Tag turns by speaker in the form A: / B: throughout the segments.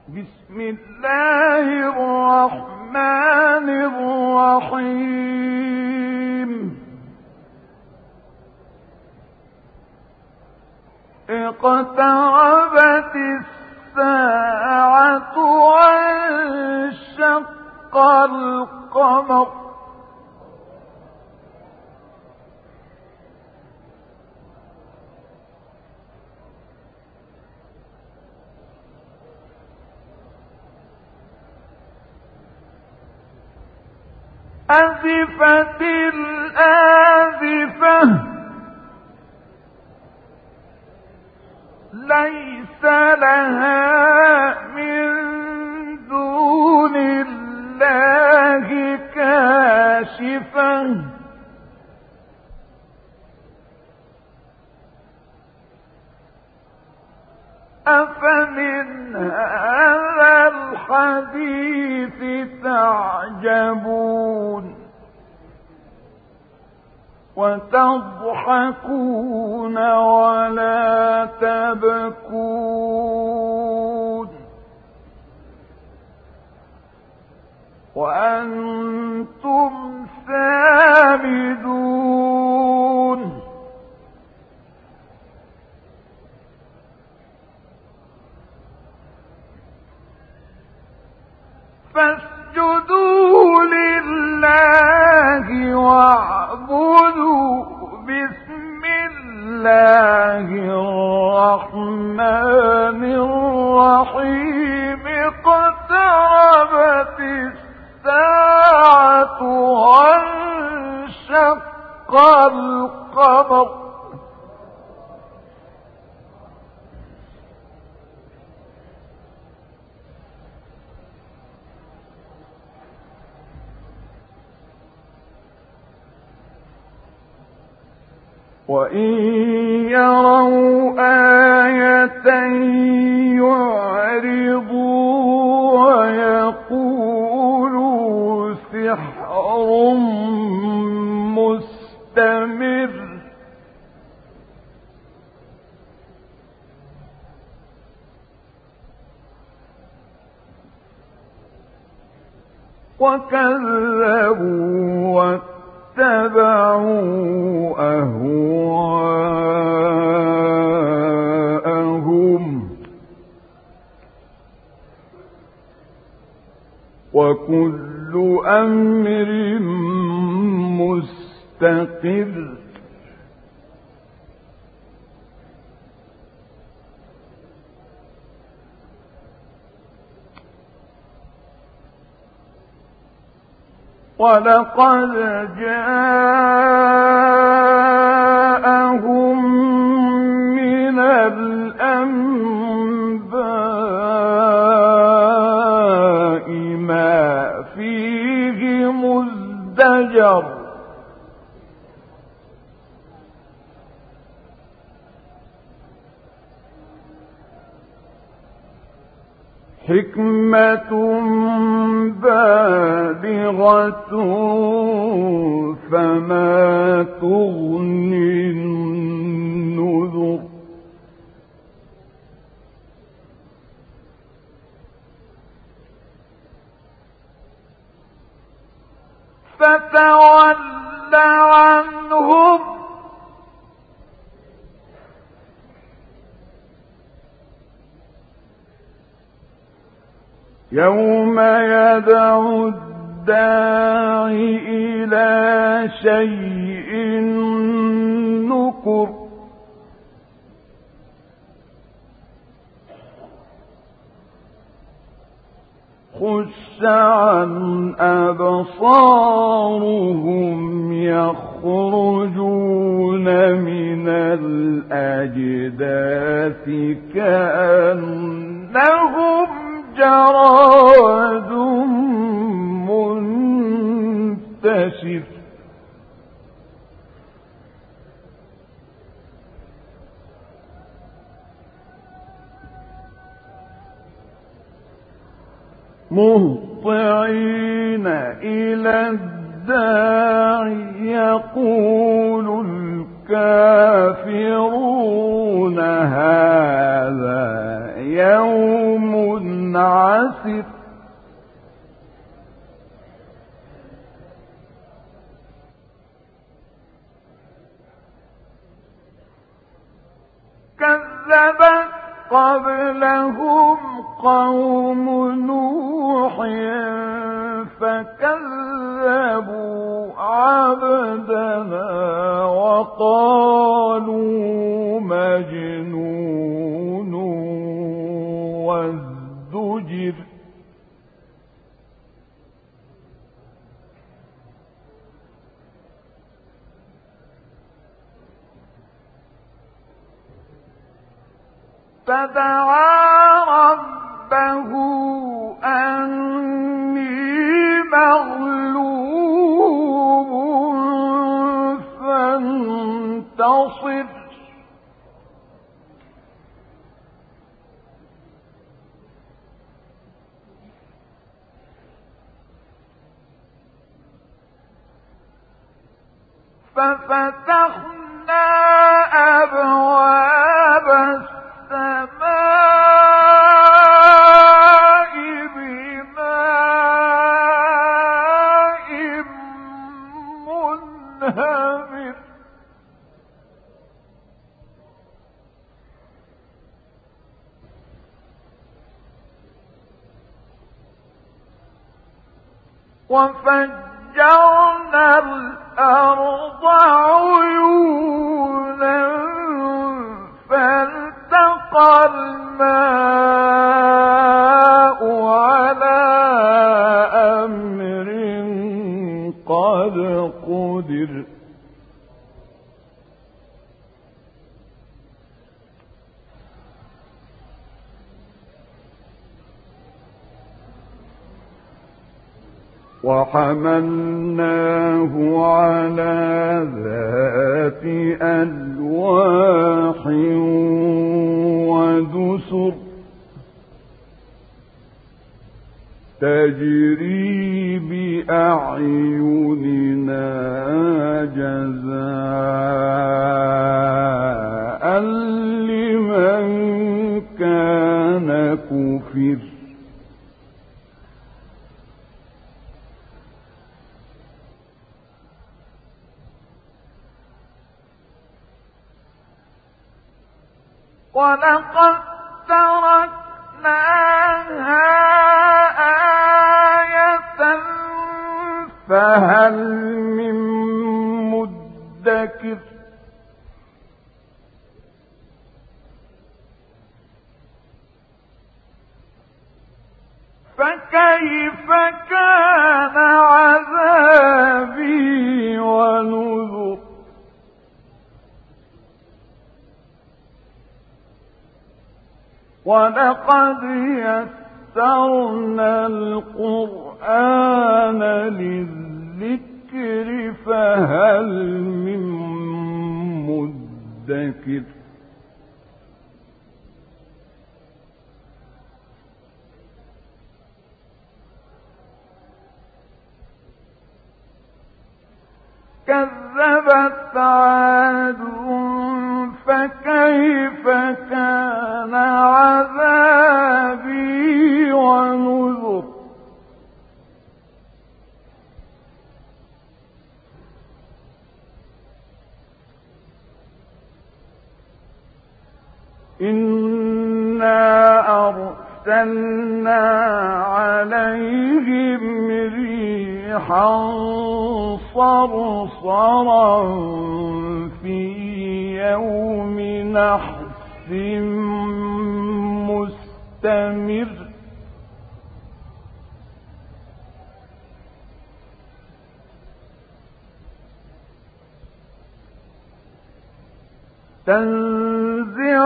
A: بسم الله الرحمن الرحيم اقتربت الساعة وانشق القمر أزفت الآزفة ليس لها من دون الله كاشفة أفمن هذا الحديث تعجبون وتضحكون ولا تبكون وأنتم سامدون فاسجدوا لله واعبدوا بسم الله الرحمن الرحيم اقتربت الساعة وانشق القمر وَإِن يَرَوْا آيَةً يُعْرِضُوا وَيَقُولُوا سِحْرٌ مُسْتَمِرٌّ وَكَذَّبُوا واتبعوا أهواءهم وكل أمر مستقر ولقد جاءهم من الأنباء ما فيه مزدجر حكمة بالغة فما تغني النذر فتول عنهم يوم يدعو الداعي إلى شيء نكر خش عن أبصارهم يخرجون من الأجداث كأنهم جراد منتشر مهطعين إلى الداعي يقول الكافرون هذا يوم عسر كذبت قبلهم قوم نوح فكذبوا عبدنا وقالوا مجنون وازدجر فدعا ربه أني مغلوب فانتصر ففتحنا أبواب السماء بماء منهمر وفجرنا الأرض عيونا فالتقى الماء على أمر قد قدر وحملناه على ذات ألواح ودسر تجري بأعيننا جزاء لمن كان كفر ولقد تركناها آية فهل من مدكر فكيف كان عذابي ونذر ولقد يسرنا القرآن للذكر فهل من مدكر كذبت عاد فكيف كان عذابي ونذر إنا أرسلنا عليهم ريحا صرصرا في يوم نحس مستمر تنزع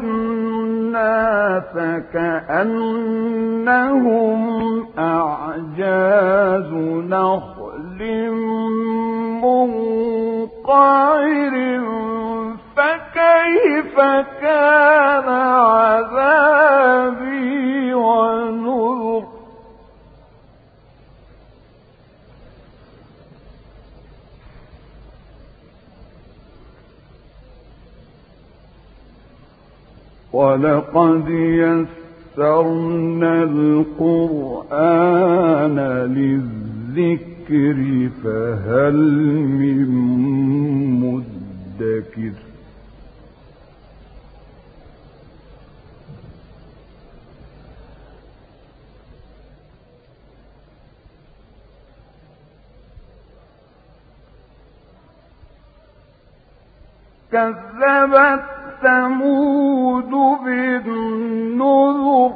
A: الناس كأنهم أعجاز نخل منقعر فكيف كان عذابي ونذر ولقد يسرنا القرآن للذكر فهل من مدكر كذبت ثمود بالنذر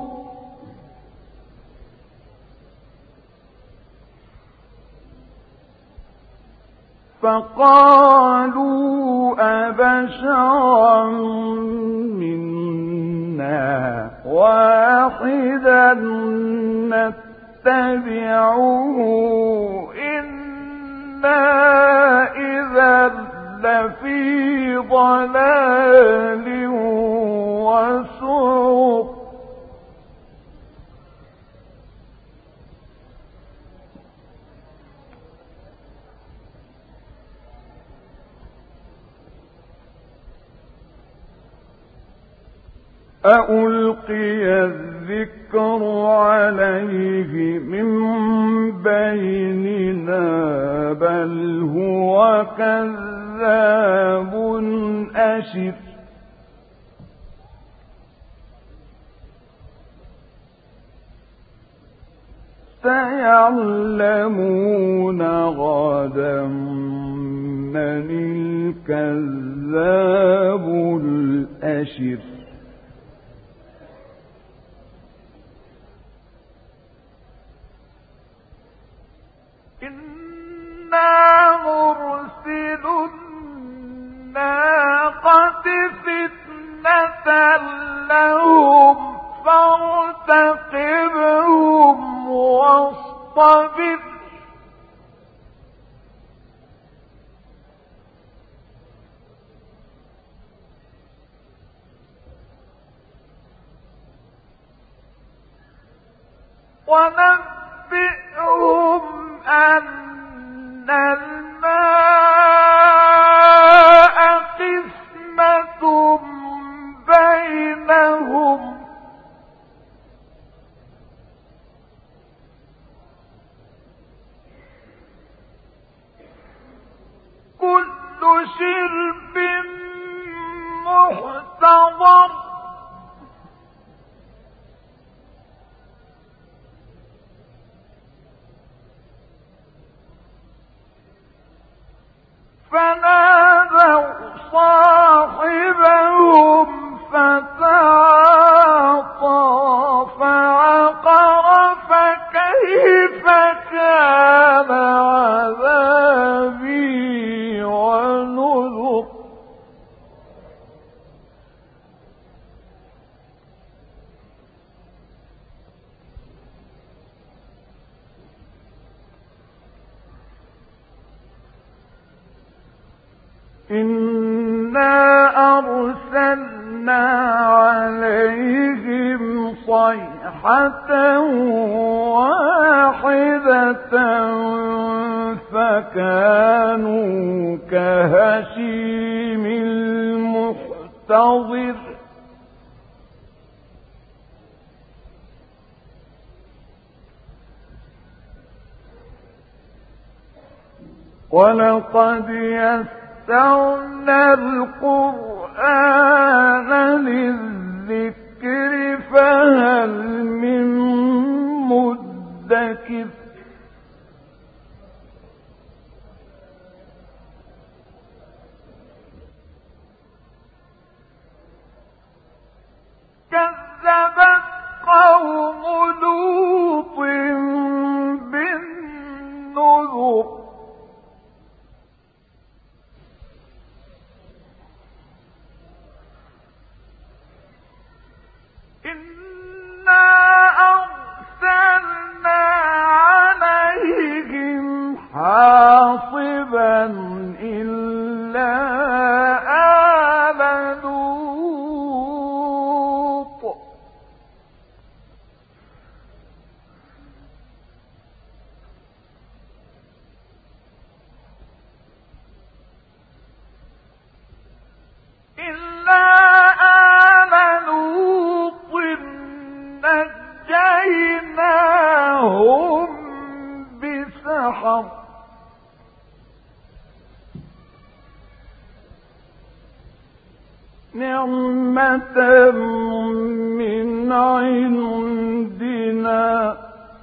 A: فقالوا أبشرا منا واحدا نتبعه إنا إذا لفي ضلال وسعر أألقي الذكر عليه من بيننا بل هو كذاب أشر سيعلمون غدا من الكذاب الأشر إنا مرسل الناقة فتنة لهم فارتقبهم واصطبر ونبئهم أن الماء قسمة بينهم كل شرب محتضر فنادوا صاحبهم فتعاطى فعقر فكيف كان عذابي ونذر إنا أرسلنا عليهم صيحة واحدة فكانوا كهشيم المحتضر ولقد يسرنا القرآن للذكر فهل من مدكر كذبت قوم لوط بالنذر إنا أرسلنا سحر نعمة من عندنا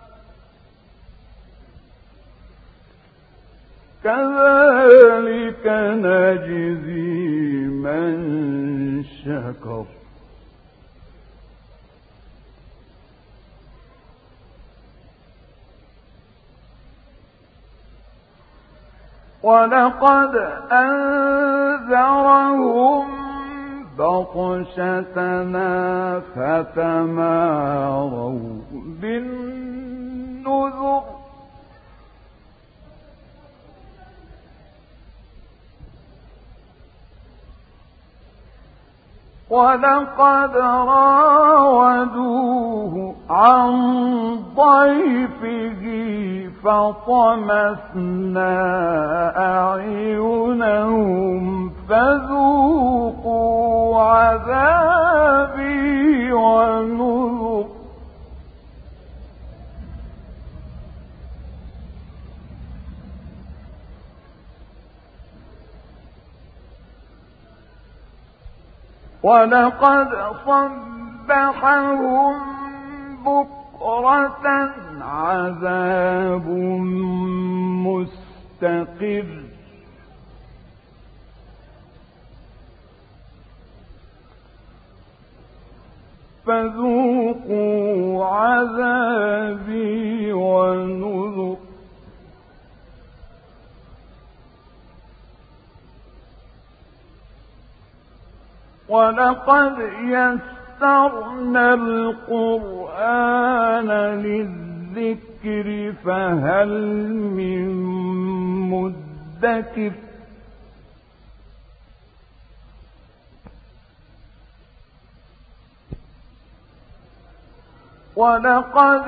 A: كذلك نجزي من شكر ولقد أنذرهم بطشتنا فتماروا بالنذر ولقد راودوه عن ضيفه فطمسنا أعينهم فذوقوا عذابي ونذر ولقد صبحهم بكرة عذاب مستقر فذوقوا عذابي ونذر ولقد يسرنا القرآن للذكر فهل من مدكر ولقد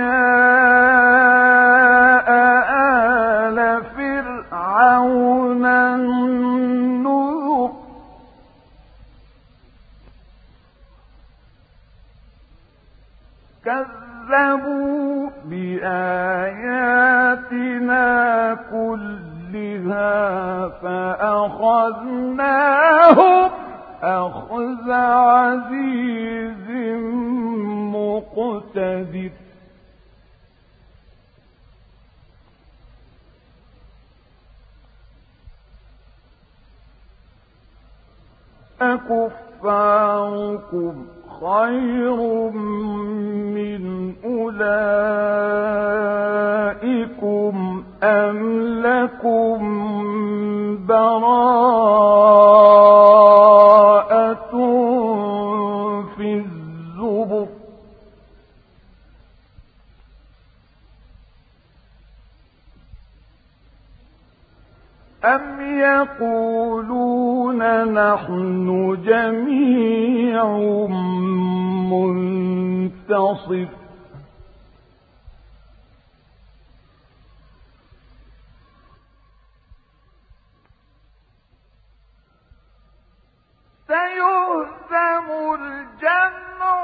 A: جاء آل فرعون النذر كذبوا بآياتنا كلها فأخذناهم أخذ عزيز مقتدر أكفاركم خير من أولئكم أم لكم براءة في الزبر أم يقولون نحن جميع منتصر سيهزم الجمع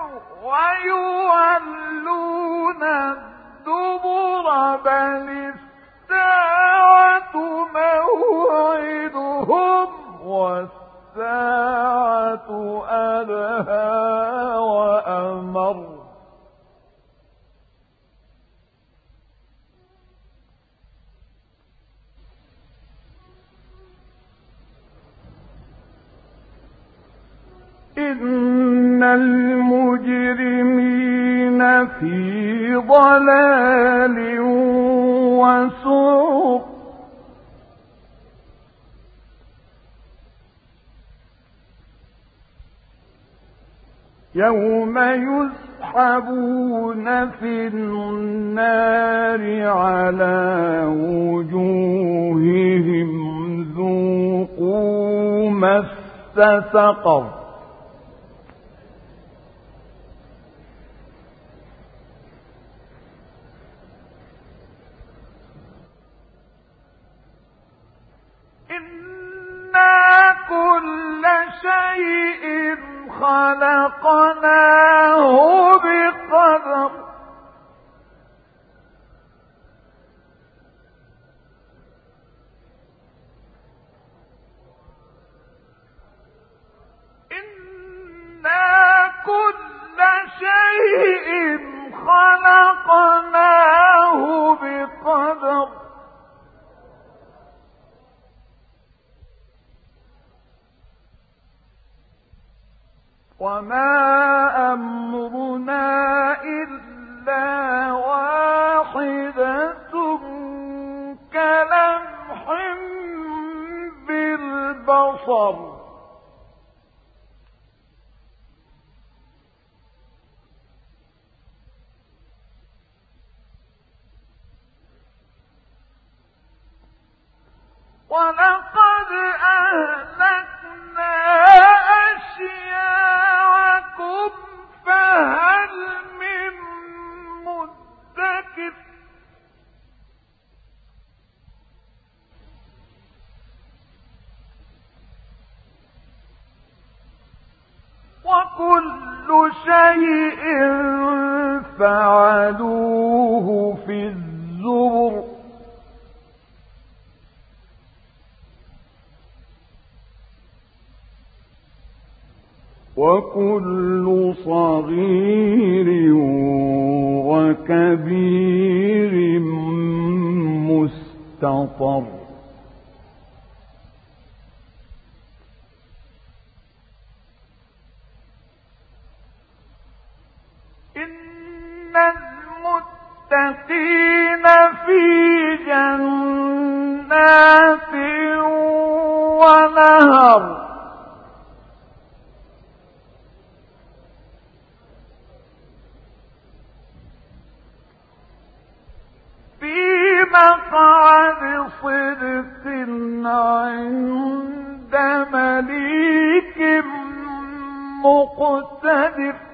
A: ويولون الدبر بل الساعة موعدهم والساعة أدهى وأمر إن المجرمين في ضلال وسعر يوم يسحبون في النار على وجوههم ذوقوا مس سقر إنا كل شيء خلقناه بقدر وما أمرنا إلا واحدة كلمح بالبصر ولقد أهلكنا أشياعكم فهل من مدكر وكل شيء فعلوه في الزبر وكل صغير وكبير مستطر إن المتقين في جنات ونهر مقعد صدق عند مليك مقتدر